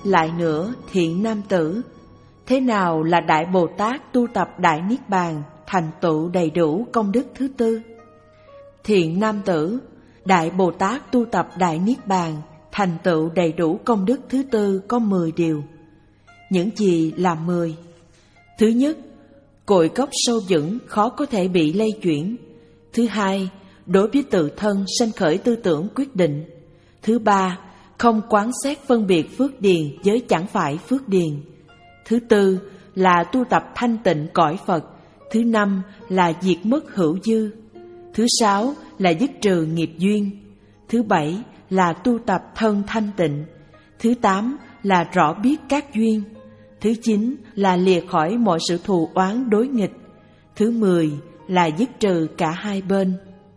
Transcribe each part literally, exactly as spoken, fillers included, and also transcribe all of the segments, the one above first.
Lại nữa, thiện nam tử, thế nào là Đại Bồ Tát tu tập Đại Niết Bàn, thành tựu đầy đủ công đức thứ tư? Thiện nam tử, Đại Bồ Tát tu tập Đại Niết Bàn, thành tựu đầy đủ công đức thứ tư có mười điều. Những gì là mười? Thứ nhất, cội gốc sâu vững khó có thể bị lay chuyển. Thứ hai, đối với tự thân sanh khởi tư tưởng quyết định. Thứ ba, không quán xét phân biệt phước điền với chẳng phải phước điền. Thứ tư là tu tập thanh tịnh cõi Phật. Thứ năm là diệt mất hữu dư. Thứ sáu là dứt trừ nghiệp duyên. Thứ bảy là tu tập thân thanh tịnh. Thứ tám là rõ biết các duyên. Thứ chín là lìa khỏi mọi sự thù oán đối nghịch. Thứ mười là dứt trừ cả hai bên.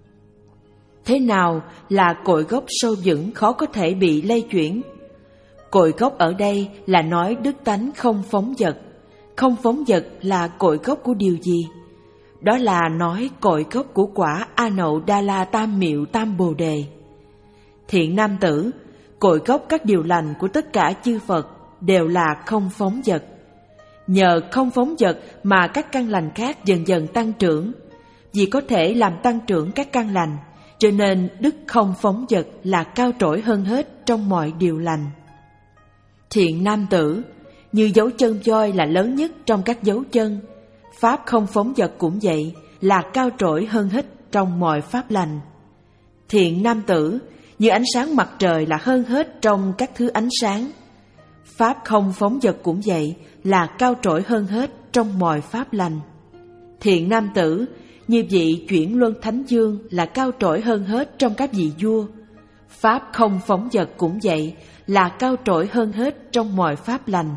Thế nào là cội gốc sâu vững khó có thể bị lay chuyển? Cội gốc ở đây là nói đức tánh không phóng dật. Không phóng dật là cội gốc của điều gì? Đó là nói cội gốc của quả A Nậu Đa La Tam Miệu Tam Bồ Đề. Thiện nam tử, cội gốc các điều lành của tất cả chư Phật đều là không phóng dật. Nhờ không phóng dật mà các căn lành khác dần dần tăng trưởng. Vì có thể làm tăng trưởng các căn lành, cho nên đức không phóng dật là cao trội hơn hết trong mọi điều lành. Thiện nam tử, như dấu chân voi là lớn nhất trong các dấu chân, pháp không phóng dật cũng vậy, là cao trội hơn hết trong mọi pháp lành. Thiện nam tử, như ánh sáng mặt trời là hơn hết trong các thứ ánh sáng, pháp không phóng dật cũng vậy, là cao trội hơn hết trong mọi pháp lành. Thiện nam tử, như vị chuyển luân thánh dương là cao trội hơn hết trong các vị vua, pháp không phóng dật cũng vậy, là cao trội hơn hết trong mọi pháp lành.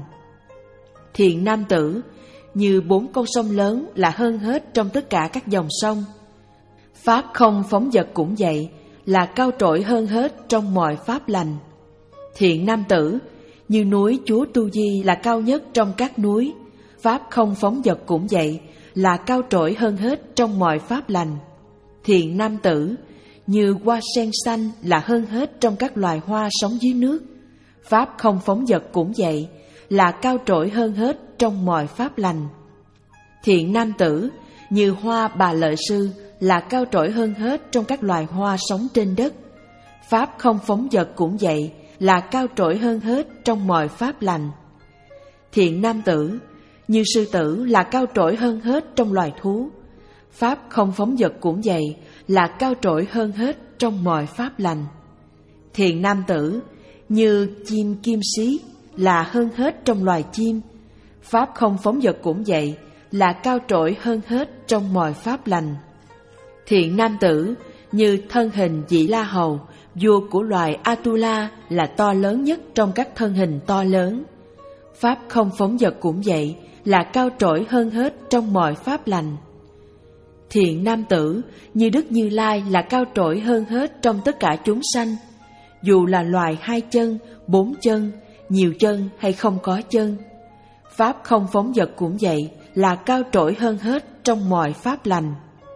Thiện nam tử, như bốn con sông lớn là hơn hết trong tất cả các dòng sông, pháp không phóng dật cũng vậy, là cao trội hơn hết trong mọi pháp lành. Thiện nam tử, như núi Chúa Tu Di là cao nhất trong các núi, pháp không phóng dật cũng vậy, là cao trội hơn hết trong mọi pháp lành. Thiện nam tử, như hoa sen xanh là hơn hết trong các loài hoa sống dưới nước, pháp không phóng dật cũng vậy, là cao trội hơn hết trong mọi pháp lành. Thiện nam tử, như hoa Bà Lợi Sư là cao trội hơn hết trong các loài hoa sống trên đất, pháp không phóng dật cũng vậy, là cao trội hơn hết trong mọi pháp lành. Thiện nam tử, như sư tử là cao trội hơn hết trong loài thú, pháp không phóng dật cũng vậy, là cao trội hơn hết trong mọi pháp lành. Thiện nam tử, như chim kim sĩ là hơn hết trong loài chim, pháp không phóng dật cũng vậy, là cao trội hơn hết trong mọi pháp lành. Thiện nam tử, như thân hình Vị La Hầu, vua của loài Atula là to lớn nhất trong các thân hình to lớn, pháp không phóng dật cũng vậy, là cao trội hơn hết trong mọi pháp lành. Thiện nam tử, như Đức Như Lai là cao trội hơn hết trong tất cả chúng sanh, dù là loài hai chân, bốn chân, nhiều chân hay không có chân, pháp không phóng dật cũng vậy, là cao trội hơn hết trong mọi pháp lành.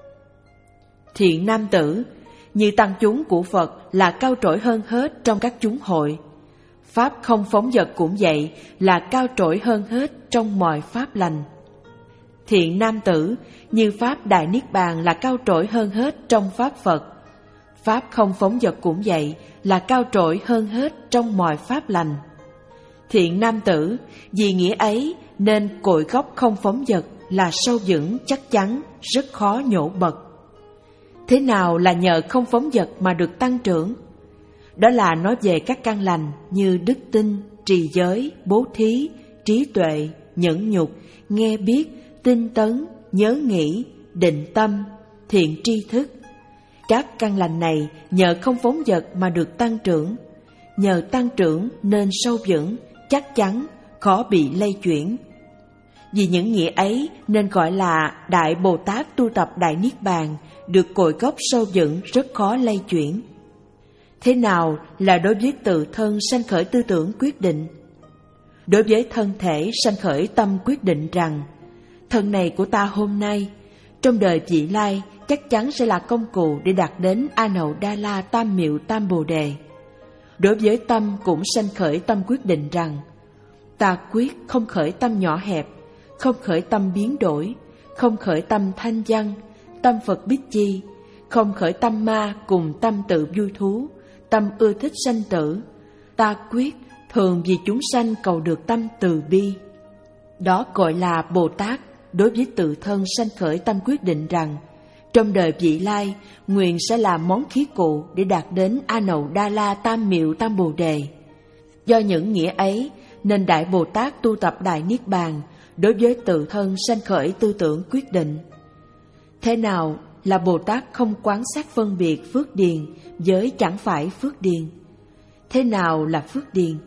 Thiện nam tử, như tăng chúng của Phật là cao trội hơn hết trong các chúng hội, pháp không phóng dật cũng vậy, là cao trội hơn hết trong mọi pháp lành. Thiện nam tử, như pháp Đại Niết Bàn là cao trội hơn hết trong pháp Phật, pháp không phóng dật cũng vậy, là cao trội hơn hết trong mọi pháp lành. Thiện nam tử, vì nghĩa ấy nên cội gốc không phóng dật là sâu vững chắc chắn, rất khó nhổ bật. Thế nào là nhờ không phóng dật mà được tăng trưởng? Đó là nói về các căn lành như đức tin, trì giới, bố thí, trí tuệ, nhẫn nhục, nghe biết, tinh tấn, nhớ nghĩ, định tâm, thiện tri thức. Các căn lành này nhờ không phóng dật mà được tăng trưởng, nhờ tăng trưởng nên sâu vững, chắc chắn, khó bị lay chuyển. Vì những nghĩa ấy nên gọi là Đại Bồ Tát tu tập Đại Niết Bàn, được cội gốc sâu vững rất khó lay chuyển. Thế nào là đối với tự thân sanh khởi tư tưởng quyết định? Đối với thân thể sanh khởi tâm quyết định rằng thân này của ta hôm nay, trong đời vị lai chắc chắn sẽ là công cụ để đạt đến A Nậu Đa La Tam Miệu Tam Bồ Đề. Đối với tâm cũng sanh khởi tâm quyết định rằng Ta quyết không khởi tâm nhỏ hẹp, không khởi tâm biến đổi, không khởi tâm thanh văn, tâm Phật Bích Chi, không khởi tâm ma cùng tâm tự vui thú, tâm ưa thích sanh tử. Ta quyết thường vì chúng sanh cầu được tâm từ bi. Đó gọi là Bồ Tát đối với tự thân sanh khởi tâm quyết định rằng trong đời vị lai, nguyện sẽ làm món khí cụ để đạt đến A Nậu Đa La Tam Miệu Tam Bồ Đề. Do những nghĩa ấy, nên Đại Bồ Tát tu tập Đại Niết Bàn đối với tự thân sanh khởi tư tưởng quyết định. Thế nào là Bồ Tát không quán sát phân biệt phước điền với chẳng phải phước điền? Thế nào là phước điền?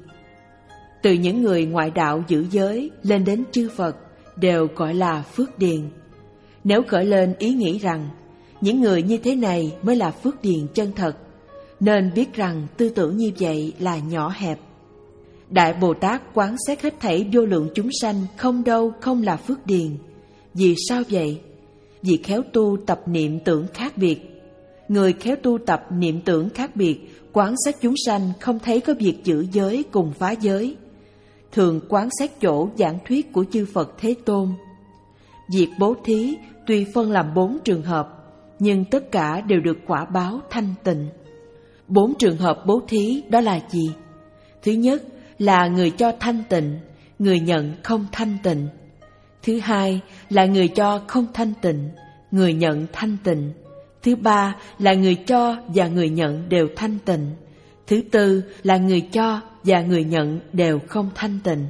Từ những người ngoại đạo giữ giới lên đến chư Phật đều gọi là phước điền. Nếu khởi lên ý nghĩ rằng những người như thế này mới là phước điền chân thật, nên biết rằng tư tưởng như vậy là nhỏ hẹp. Đại Bồ Tát quán xét hết thảy vô lượng chúng sanh không đâu không là phước điền. Vì sao vậy? Vì khéo tu tập niệm tưởng khác biệt. Người khéo tu tập niệm tưởng khác biệt, quán xét chúng sanh không thấy có việc giữ giới cùng phá giới. Thường quán xét chỗ giảng thuyết của chư Phật Thế Tôn. Việc bố thí tuy phân làm bốn trường hợp, nhưng tất cả đều được quả báo thanh tịnh. Bốn trường hợp bố thí đó là gì? Thứ nhất là người cho thanh tịnh, người nhận không thanh tịnh. Thứ hai là người cho không thanh tịnh, người nhận thanh tịnh. Thứ ba là người cho và người nhận đều thanh tịnh. Thứ tư là người cho và người nhận đều không thanh tịnh.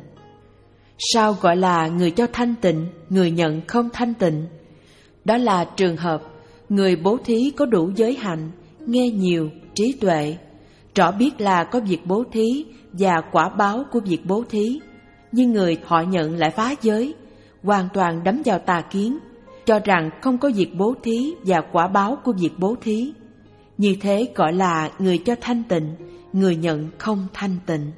Sao gọi là người cho thanh tịnh, người nhận không thanh tịnh? Đó là trường hợp người bố thí có đủ giới hạnh, nghe nhiều, trí tuệ, rõ biết là có việc bố thí và quả báo của việc bố thí, nhưng người họ nhận lại phá giới, hoàn toàn đắm vào tà kiến, cho rằng không có việc bố thí và quả báo của việc bố thí. Như thế gọi là người cho thanh tịnh, người nhận không thanh tịnh.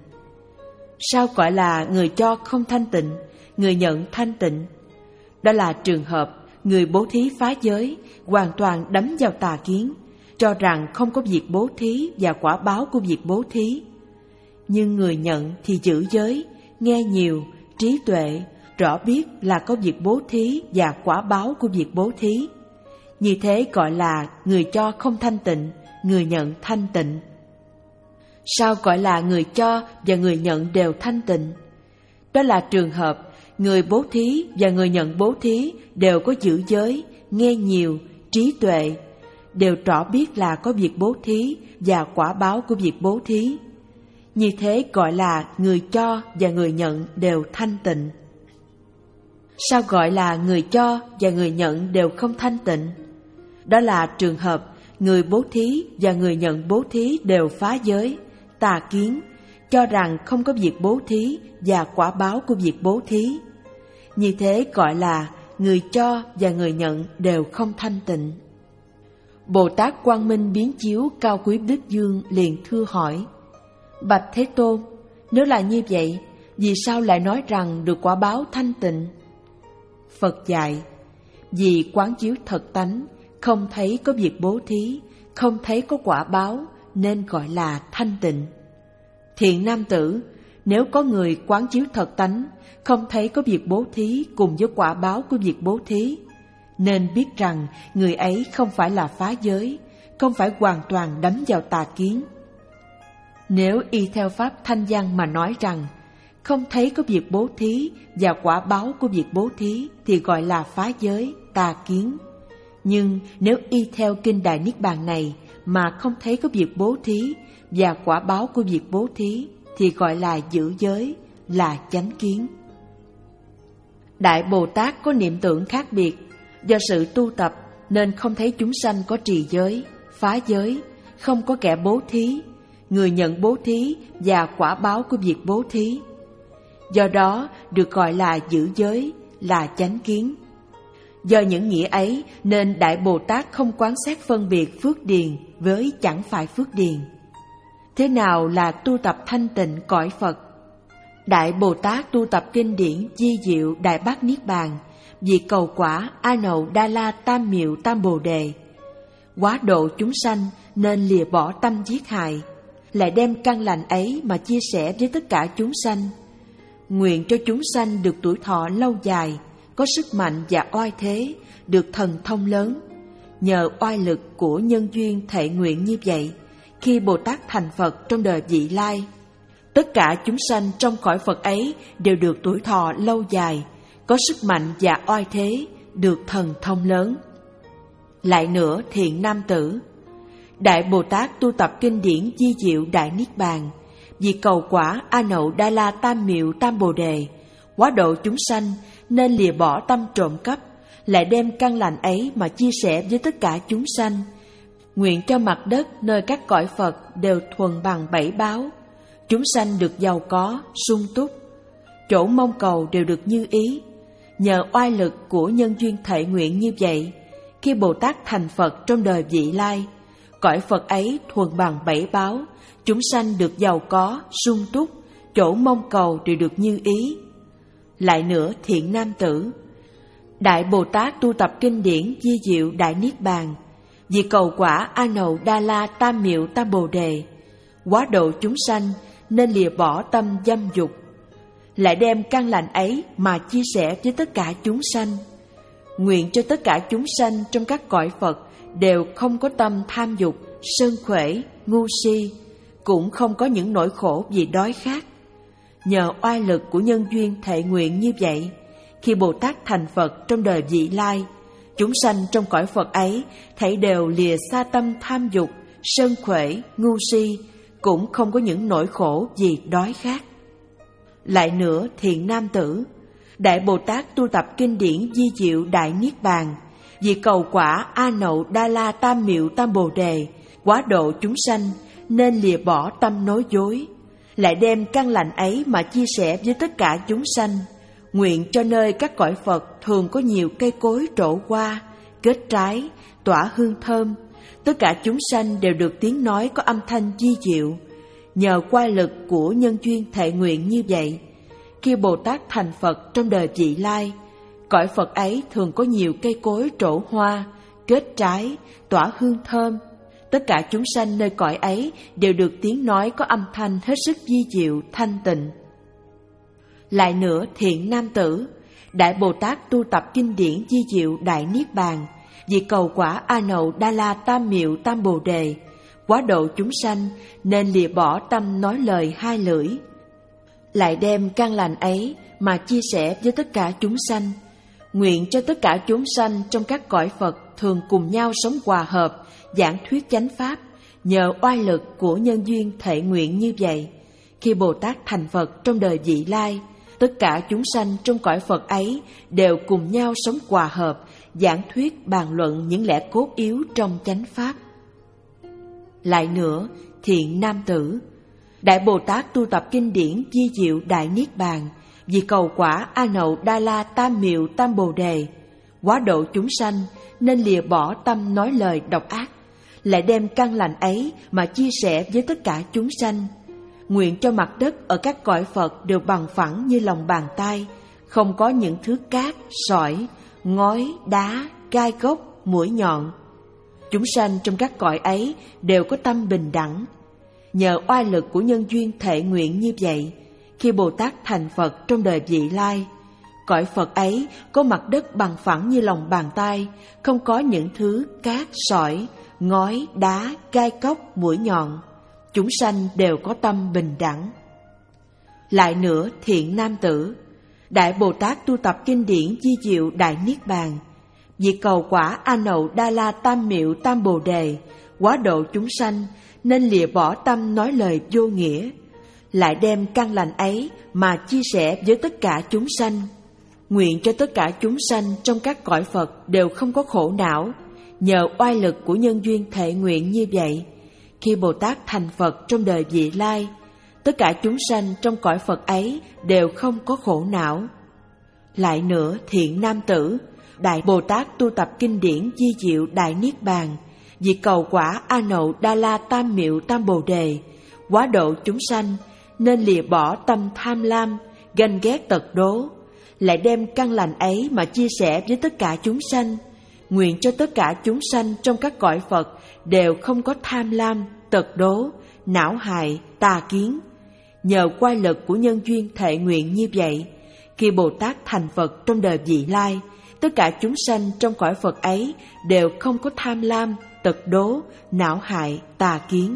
Sao gọi là người cho không thanh tịnh, người nhận thanh tịnh? Đó là trường hợp người bố thí phá giới, hoàn toàn đắm vào tà kiến, cho rằng không có việc bố thí và quả báo của việc bố thí. Nhưng người nhận thì giữ giới, nghe nhiều, trí tuệ, rõ biết là có việc bố thí và quả báo của việc bố thí. Như thế gọi là người cho không thanh tịnh, người nhận thanh tịnh. Sao gọi là người cho và người nhận đều thanh tịnh? Đó là trường hợp người bố thí và người nhận bố thí đều có giữ giới, nghe nhiều, trí tuệ, đều rõ biết là có việc bố thí và quả báo của việc bố thí. Như thế gọi là người cho và người nhận đều thanh tịnh. Sao gọi là người cho và người nhận đều không thanh tịnh? Đó là trường hợp người bố thí và người nhận bố thí đều phá giới, tà kiến, cho rằng không có việc bố thí và quả báo của việc bố thí. Như thế gọi là người cho và người nhận đều không thanh tịnh. Bồ Tát Quang Minh Biến Chiếu Cao Quý Đức Dương liền thưa hỏi: Bạch Thế Tôn, nếu là như vậy, vì sao lại nói rằng được quả báo thanh tịnh? Phật dạy: vì quán chiếu thật tánh, không thấy có việc bố thí, không thấy có quả báo, nên gọi là thanh tịnh. Thiện nam tử, nếu có người quán chiếu thật tánh, không thấy có việc bố thí cùng với quả báo của việc bố thí, nên biết rằng người ấy không phải là phá giới, không phải hoàn toàn đắm vào tà kiến. Nếu y theo pháp thanh văn mà nói rằng không thấy có việc bố thí và quả báo của việc bố thí thì gọi là phá giới, tà kiến. Nhưng nếu y theo kinh Đại Niết Bàn này mà không thấy có việc bố thí và quả báo của việc bố thí thì gọi là giữ giới, là chánh kiến. Đại Bồ Tát có niệm tưởng khác biệt, do sự tu tập nên không thấy chúng sanh có trì giới, phá giới, không có kẻ bố thí, người nhận bố thí và quả báo của việc bố thí. Do đó được gọi là giữ giới, là chánh kiến. Do những nghĩa ấy nên Đại Bồ Tát không quán xét phân biệt phước điền với chẳng phải phước điền. Thế nào là tu tập thanh tịnh cõi Phật? Đại Bồ Tát tu tập kinh điển Di Diệu Đại Bát Niết Bàn vì cầu quả A Nậu Đa La Tam Miệu Tam Bồ Đề. Quá độ chúng sanh nên lìa bỏ tâm giết hại, lại đem căn lành ấy mà chia sẻ với tất cả chúng sanh. nguyện cho chúng sanh được tuổi thọ lâu dài, có sức mạnh và oai thế, được thần thông lớn. Nhờ oai lực của nhân duyên thệ nguyện như vậy, khi Bồ Tát thành Phật trong đời vị lai, tất cả chúng sanh trong cõi Phật ấy đều được tuổi thọ lâu dài, có sức mạnh và oai thế, được thần thông lớn. Lại nữa, thiện nam tử, Đại Bồ Tát tu tập kinh điển di diệu Đại Niết Bàn, vì cầu quả A Nậu Đa La Tam Miệu Tam Bồ Đề, quá độ chúng sanh nên lìa bỏ tâm trộm cắp, lại đem căn lành ấy mà chia sẻ với tất cả chúng sanh. Nguyện cho mặt đất nơi các cõi Phật đều thuần bằng bảy báo, chúng sanh được giàu có, sung túc, chỗ mong cầu đều được như ý. Nhờ oai lực của nhân duyên thệ nguyện như vậy, khi Bồ Tát thành Phật trong đời vị lai, cõi Phật ấy thuần bằng bảy báo, chúng sanh được giàu có, sung túc, chỗ mong cầu đều được như ý. Lại nữa, thiện nam tử, Đại Bồ Tát tu tập kinh điển di diệu Đại Niết Bàn, vì cầu quả A Nậu Đa La Tam Miệu Tam Bồ Đề, quá độ chúng sanh nên lìa bỏ tâm dâm dục, lại đem căn lành ấy mà chia sẻ với tất cả chúng sanh. Nguyện cho tất cả chúng sanh trong các cõi Phật đều không có tâm tham dục, sơn khuể, ngu si, cũng không có những nỗi khổ vì đói khát. Nhờ oai lực của nhân duyên thệ nguyện như vậy, khi Bồ Tát thành Phật trong đời vị lai, chúng sanh trong cõi Phật ấy thảy đều lìa xa tâm tham dục, sơn khuể, ngu si, cũng không có những nỗi khổ vì đói khát. Lại nữa, thiện nam tử, Đại Bồ Tát tu tập kinh điển di diệu Đại Niết Bàn, vì cầu quả A Nậu Đa La Tam Miệu Tam Bồ Đề, quá độ chúng sanh nên lìa bỏ tâm nói dối, lại đem căn lành ấy mà chia sẻ với tất cả chúng sanh. Nguyện cho nơi các cõi Phật thường có nhiều cây cối trổ hoa, kết trái, tỏa hương thơm, tất cả chúng sanh đều được tiếng nói có âm thanh di diệu. Nhờ oai lực của nhân duyên thệ nguyện như vậy, khi Bồ Tát thành Phật trong đời vị lai, cõi Phật ấy thường có nhiều cây cối trổ hoa, kết trái, tỏa hương thơm, tất cả chúng sanh nơi cõi ấy đều được tiếng nói có âm thanh hết sức di diệu, thanh tịnh. Lại nữa, thiện nam tử, Đại Bồ Tát tu tập kinh điển di diệu Đại Niết Bàn, vì cầu quả A Nậu Đa La Tam Miệu Tam Bồ Đề, quá độ chúng sanh nên lìa bỏ tâm nói lời hai lưỡi, lại đem căn lành ấy mà chia sẻ với tất cả chúng sanh. Nguyện cho tất cả chúng sanh trong các cõi Phật thường cùng nhau sống hòa hợp, giảng thuyết chánh pháp. Nhờ oai lực của nhân duyên thệ nguyện như vậy, khi Bồ Tát thành Phật trong đời vị lai, tất cả chúng sanh trong cõi Phật ấy đều cùng nhau sống hòa hợp, giảng thuyết bàn luận những lẽ cốt yếu trong chánh pháp. Lại nữa, thiện nam tử, Đại Bồ Tát tu tập kinh điển di diệu Đại Niết Bàn, vì cầu quả A Nậu Đa La Tam Miệu Tam Bồ Đề, quá độ chúng sanh nên lìa bỏ tâm nói lời độc ác, lại đem căn lành ấy mà chia sẻ với tất cả chúng sanh. Nguyện cho mặt đất ở các cõi Phật đều bằng phẳng như lòng bàn tay, không có những thứ cát, sỏi, ngói, đá, gai gốc, mũi nhọn. Chúng sanh trong các cõi ấy đều có tâm bình đẳng. Nhờ oai lực của nhân duyên thệ nguyện như vậy, khi Bồ Tát thành Phật trong đời vị lai, cõi Phật ấy có mặt đất bằng phẳng như lòng bàn tay, không có những thứ cát, sỏi, ngói, đá, gai cốc, mũi nhọn. Chúng sanh đều có tâm bình đẳng. Lại nữa, thiện nam tử, Đại Bồ Tát tu tập kinh điển di diệu Đại Niết Bàn, vì cầu quả A Nậu Đa La Tam Miệu Tam Bồ Đề, quá độ chúng sanh nên lìa bỏ tâm nói lời vô nghĩa, lại đem căn lành ấy mà chia sẻ với tất cả chúng sanh. Nguyện cho tất cả chúng sanh trong các cõi Phật đều không có khổ não. Nhờ oai lực của nhân duyên thệ nguyện như vậy, khi Bồ Tát thành Phật trong đời vị lai, tất cả chúng sanh trong cõi Phật ấy đều không có khổ não. Lại nữa, thiện nam tử, Đại Bồ Tát tu tập kinh điển di diệu Đại Niết Bàn, vì cầu quả A Nậu Đa La Tam Miệu Tam Bồ Đề, quá độ chúng sanh nên lìa bỏ tâm tham lam, ganh ghét tật đố, lại đem căn lành ấy mà chia sẻ với tất cả chúng sanh. Nguyện cho tất cả chúng sanh trong các cõi Phật đều không có tham lam, tật đố, não hại, tà kiến. Nhờ oai lực của nhân duyên thệ nguyện như vậy, khi Bồ Tát thành Phật trong đời vị lai, tất cả chúng sanh trong cõi Phật ấy đều không có tham lam, tật đố, não hại, tà kiến.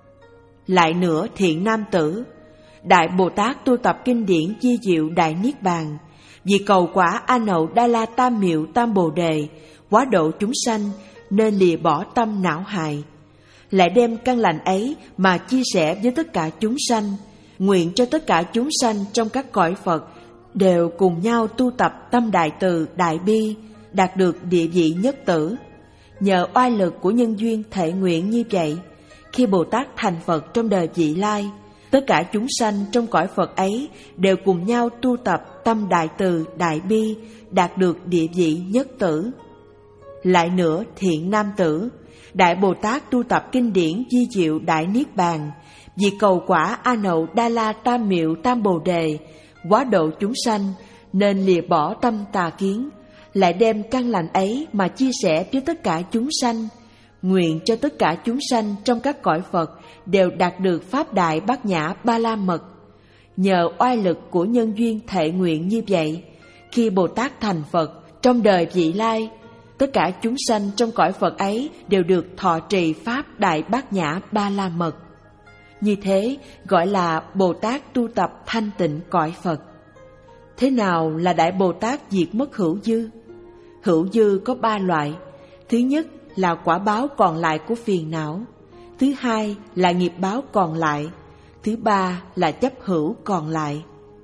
Lại nữa, thiện nam tử, Đại Bồ Tát tu tập kinh điển di diệu Đại Niết Bàn, vì cầu quả A Nậu Đa La Tam Miệu Tam Bồ Đề, quá độ chúng sanh nên lìa bỏ tâm não hại, lại đem căn lành ấy mà chia sẻ với tất cả chúng sanh, nguyện cho tất cả chúng sanh trong các cõi Phật đều cùng nhau tu tập tâm đại từ, đại bi, đạt được địa vị nhất tử. Nhờ oai lực của nhân duyên thệ nguyện như vậy, khi Bồ Tát thành Phật trong đời vị lai, tất cả chúng sanh trong cõi Phật ấy đều cùng nhau tu tập tâm đại từ, đại bi, đạt được địa vị nhất tử. Lại nữa, thiện nam tử, Đại Bồ Tát tu tập kinh điển di diệu Đại Niết Bàn, vì cầu quả A Nậu Đa La Tam Miệu Tam Bồ Đề, quá độ chúng sanh nên lìa bỏ tâm tà kiến, lại đem căn lành ấy mà chia sẻ với tất cả chúng sanh, nguyện cho tất cả chúng sanh trong các cõi Phật đều đạt được pháp đại bát nhã ba la mật. Nhờ oai lực của nhân duyên thệ nguyện như vậy, khi Bồ Tát thành Phật trong đời vị lai, tất cả chúng sanh trong cõi Phật ấy đều được thọ trì pháp đại bát nhã ba la mật. Như thế gọi là Bồ Tát tu tập thanh tịnh cõi Phật. Thế nào là Đại Bồ Tát diệt mất hữu dư? Hữu dư có ba loại. Thứ nhất là quả báo còn lại của phiền não. Thứ hai là nghiệp báo còn lại. Thứ ba là chấp hữu còn lại.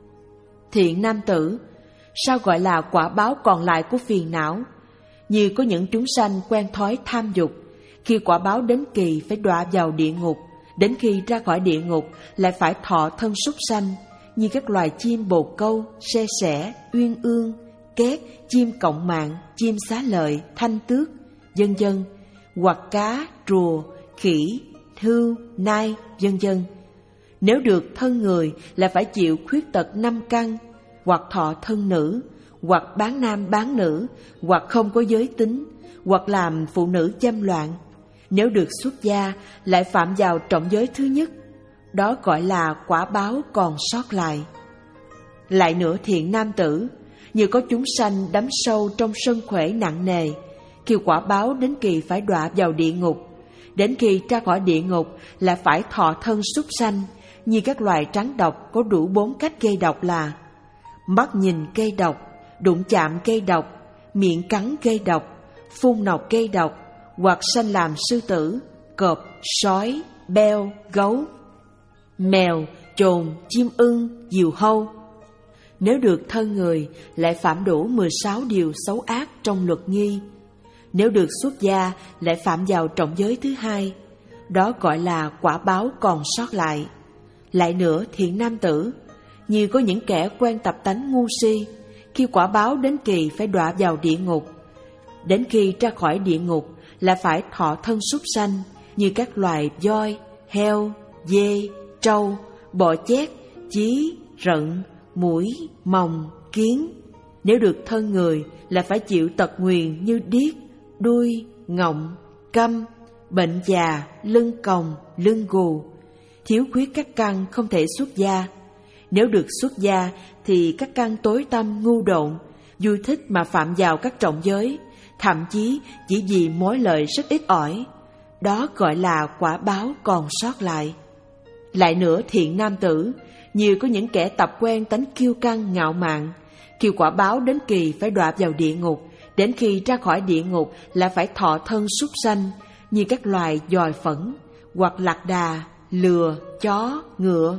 Thiện nam tử, sao gọi là quả báo còn lại của phiền não? Như có những chúng sanh quen thói tham dục, khi quả báo đến kỳ phải đọa vào địa ngục, đến khi ra khỏi địa ngục lại phải thọ thân súc sanh, như các loài chim bồ câu, se sẻ, uyên ương, két, chim cọng mạng, chim xá lợi, thanh tước, vân vân, hoặc cá, rùa, khỉ, hươu, nai, vân vân. Nếu được thân người là phải chịu khuyết tật năm căn, hoặc thọ thân nữ, hoặc bán nam bán nữ, hoặc không có giới tính, hoặc làm phụ nữ dâm loạn. Nếu được xuất gia lại phạm vào trọng giới thứ nhất, đó gọi là quả báo còn sót lại. Lại nữa, thiện nam tử, như có chúng sanh đắm sâu trong sân khỏe nặng nề, khi quả báo đến kỳ phải đọa vào địa ngục, đến khi ra khỏi địa ngục là phải thọ thân súc sanh, như các loài rắn độc có đủ bốn cách gây độc là: mắt nhìn gây độc, đụng chạm gây độc, miệng cắn gây độc, phun nọc gây độc, hoặc sanh làm sư tử, cọp, sói, beo, gấu, mèo, chồn, chim ưng, diều hâu. Nếu được thân người lại phạm đủ mười sáu điều xấu ác trong luật nghi. Nếu được xuất gia lại phạm vào trọng giới thứ hai, đó gọi là quả báo còn sót lại. Lại nữa, thiện nam tử, như có những kẻ quen tập tánh ngu si, khi quả báo đến kỳ phải đọa vào địa ngục, đến khi ra khỏi địa ngục là phải thọ thân súc sanh, như các loài voi, heo, dê, trâu, bò chét, chí, rận, muỗi, mòng, kiến. Nếu được thân người là phải chịu tật nguyền như điếc, đuôi, ngọng, câm, bệnh già, lưng còng, lưng gù, thiếu khuyết các căn không thể xuất gia. Nếu được xuất gia thì các căn tối tăm ngu độn, vui thích mà phạm vào các trọng giới, thậm chí chỉ vì mối lợi rất ít ỏi. Đó gọi là quả báo còn sót lại. Lại nữa, thiện nam tử, như có những kẻ tập quen tánh kiêu căng ngạo mạn, khi quả báo đến kỳ phải đọa vào địa ngục, đến khi ra khỏi địa ngục là phải thọ thân súc sanh, như các loài giòi phẫn, hoặc lạc đà, lừa, chó, ngựa.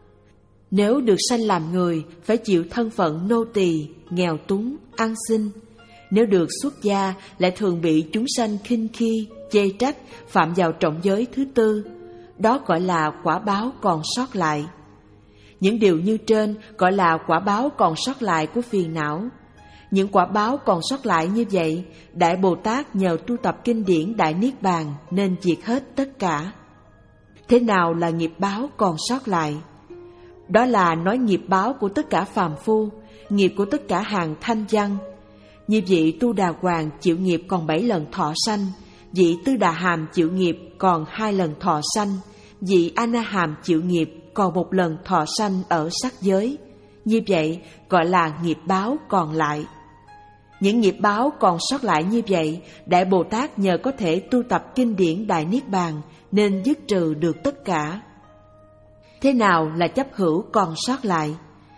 Nếu được sanh làm người phải chịu thân phận nô tỳ, nghèo túng, ăn xin. Nếu được xuất gia lại thường bị chúng sanh khinh khi, chê trách, phạm vào trọng giới thứ tư. Đó gọi là quả báo còn sót lại. Những điều như trên gọi là quả báo còn sót lại của phiền não. Những quả báo còn sót lại như vậy, Đại Bồ Tát nhờ tu tập kinh điển Đại Niết Bàn nên diệt hết tất cả. Thế nào là nghiệp báo còn sót lại? Đó là nói nghiệp báo của tất cả phàm phu, nghiệp của tất cả hàng thanh văn. Như vị Tu Đà Hoàng chịu nghiệp còn bảy lần thọ sanh, vị Tư Đà Hàm chịu nghiệp còn hai lần thọ sanh, vị A Na Hàm chịu nghiệp còn một lần thọ sanh ở sắc giới. Như vậy gọi là nghiệp báo còn lại. Những nghiệp báo còn sót lại như vậy, Đại Bồ Tát nhờ có thể tu tập kinh điển Đại Niết Bàn nên dứt trừ được tất cả. Thế nào là chấp hữu còn sót lại?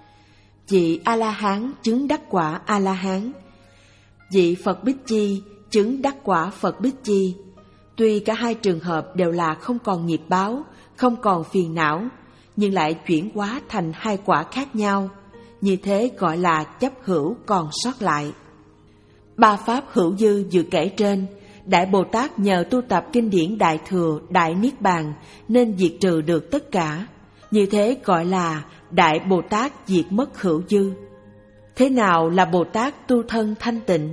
Vị A-la-hán chứng đắc quả A-la-hán, vị Phật Bích Chi chứng đắc quả Phật Bích Chi. Tuy cả hai trường hợp đều là không còn nghiệp báo, không còn phiền não, nhưng lại chuyển hóa thành hai quả khác nhau. Như thế gọi là chấp hữu còn sót lại. Ba pháp hữu dư vừa kể trên, Đại Bồ Tát nhờ tu tập kinh điển Đại Thừa, Đại Niết Bàn nên diệt trừ được tất cả. Như thế gọi là Đại Bồ Tát diệt mất hữu dư. Thế nào là Bồ Tát tu thân thanh tịnh?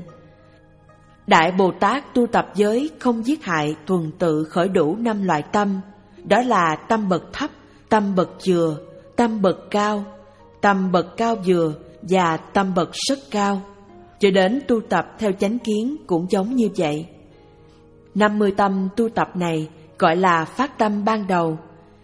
Đại Bồ Tát tu tập giới không giết hại, tuần tự khởi đủ năm loại tâm. Đó là tâm bậc thấp, tâm bậc vừa, tâm bậc cao, tâm bậc cao vừa và tâm bậc rất cao. Cho đến tu tập theo chánh kiến cũng giống như vậy. năm mươi tâm tu tập này gọi là phát tâm ban đầu.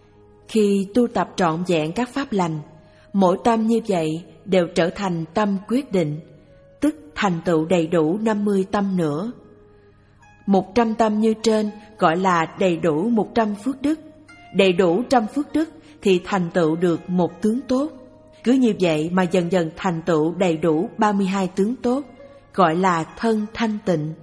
Khi tu tập trọn vẹn các pháp lành, mỗi tâm như vậy đều trở thành tâm quyết định, tức thành tựu đầy đủ năm mươi tâm nữa. Một trăm tâm như trên gọi là đầy đủ một trăm phước đức. Đầy đủ trăm phước đức thì thành tựu được một tướng tốt. Cứ như vậy mà dần dần thành tựu đầy đủ ba mươi hai tướng tốt, gọi là thân thanh tịnh.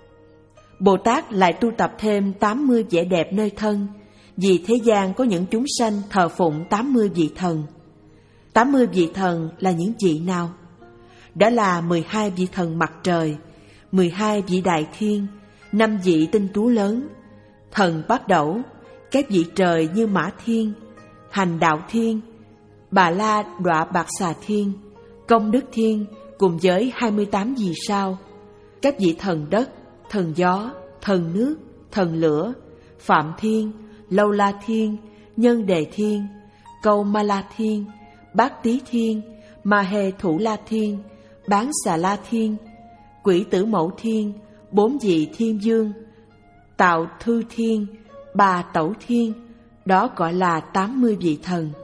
Bồ Tát lại tu tập thêm tám mươi vẻ đẹp nơi thân, vì thế gian có những chúng sanh thờ phụng tám mươi vị thần. tám mươi vị thần là những vị nào? Đó là mười hai vị thần mặt trời, mười hai vị đại thiên, năm vị tinh tú lớn, thần Bát Đẩu, các vị trời như Mã Thiên, Hành Đạo Thiên, Bà La Đọa Bạc Xà Thiên, Công Đức Thiên cùng với hai mươi tám vì sao, các vị thần đất, thần gió, thần nước, thần lửa, Phạm Thiên, Lâu La Thiên, Nhân Đề Thiên, Câu Ma La Thiên, Bát Tý Thiên, Ma Hê Thủ La Thiên, Bán Xà La Thiên, Quỷ Tử Mẫu Thiên, bốn vị thiên dương, Tạo Thư Thiên, Bà Tẩu Thiên, đó gọi là tám mươi vị thần.